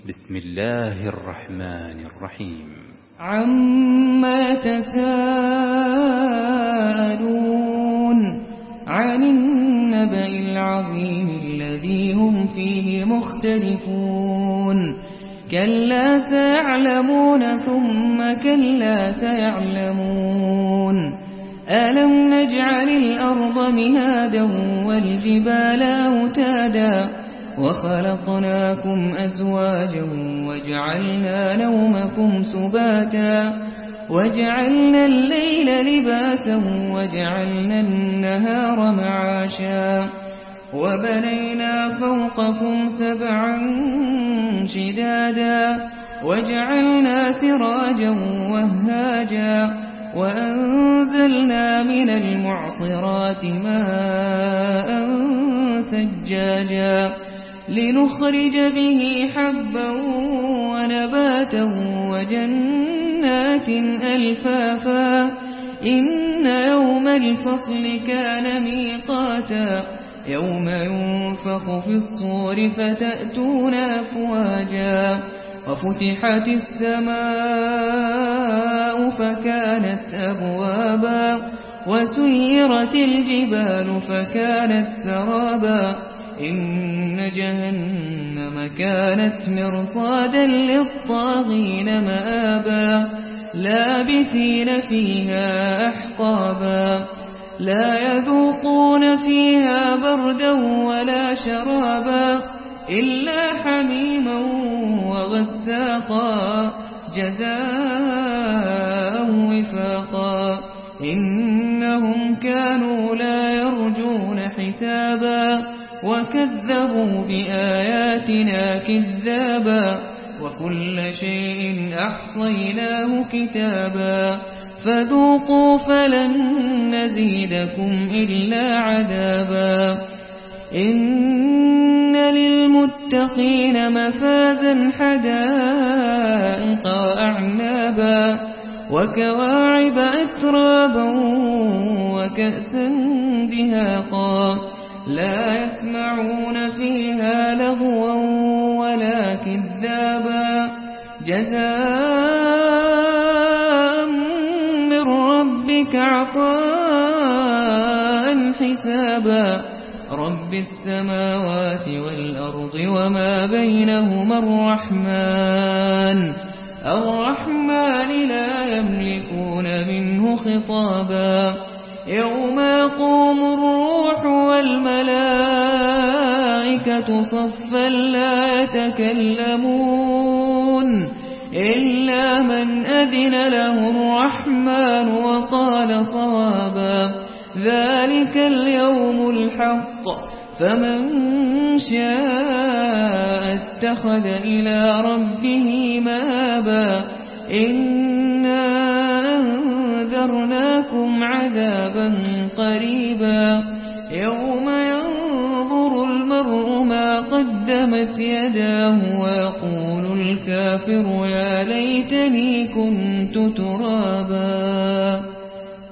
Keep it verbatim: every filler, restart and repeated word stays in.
بسم الله الرحمن الرحيم. عما يتساءلون عن النبأ العظيم الذي هم فيه مختلفون كلا سيعلمون ثم كلا سيعلمون ألم نجعل الأرض مهادا والجبال أوتادا وخلقناكم أزواجا وجعلنا نومكم سباتا وجعلنا الليل لباسا وجعلنا النهار معاشا وبنينا فوقكم سبعا شدادا وجعلنا سراجا وهاجا وأنزلنا من المعصرات ماء ثجاجا لنخرج به حبا ونباتا وجنات ألفافا إن يوم الفصل كان ميقاتا يوم ينفخ في الصور فتأتون أفواجا وفتحت السماء فكانت أبوابا وسيرت الجبال فكانت سرابا إن جهنم كانت مرصادا للطاغين مآبا لابثين فيها أحقابا لا يذوقون فيها بردا ولا شرابا إلا حميما وغساقا جزاء وفاقا إنهم كانوا لا يرجون حسابا وكذبوا بآياتنا كذابا وكل شيء أحصيناه كتابا فذوقوا فلن نزيدكم إلا عذابا إن للمتقين مفازا حدائق وأعنابا وكواعب أترابا وكأسا دهاقا لا يسمعون فيها لغوا ولا كذابا جزاء من ربك عطاء حسابا رب السماوات والأرض وما بينهما الرحمن الرحمن لا يملكون منه خطابا يوم يقوم الروح والملائكة صفا لا يتكلمون إلا من أذن له الرحمن وقال صوابا ذلك اليوم الحق فمن شاء اتخذ إلى ربه مآبا إنا أنذرناكم عذابا قريبا يوم ينظر المرء ما قدمت يداه ويقول الكافر يا ليتني كنت ترابا.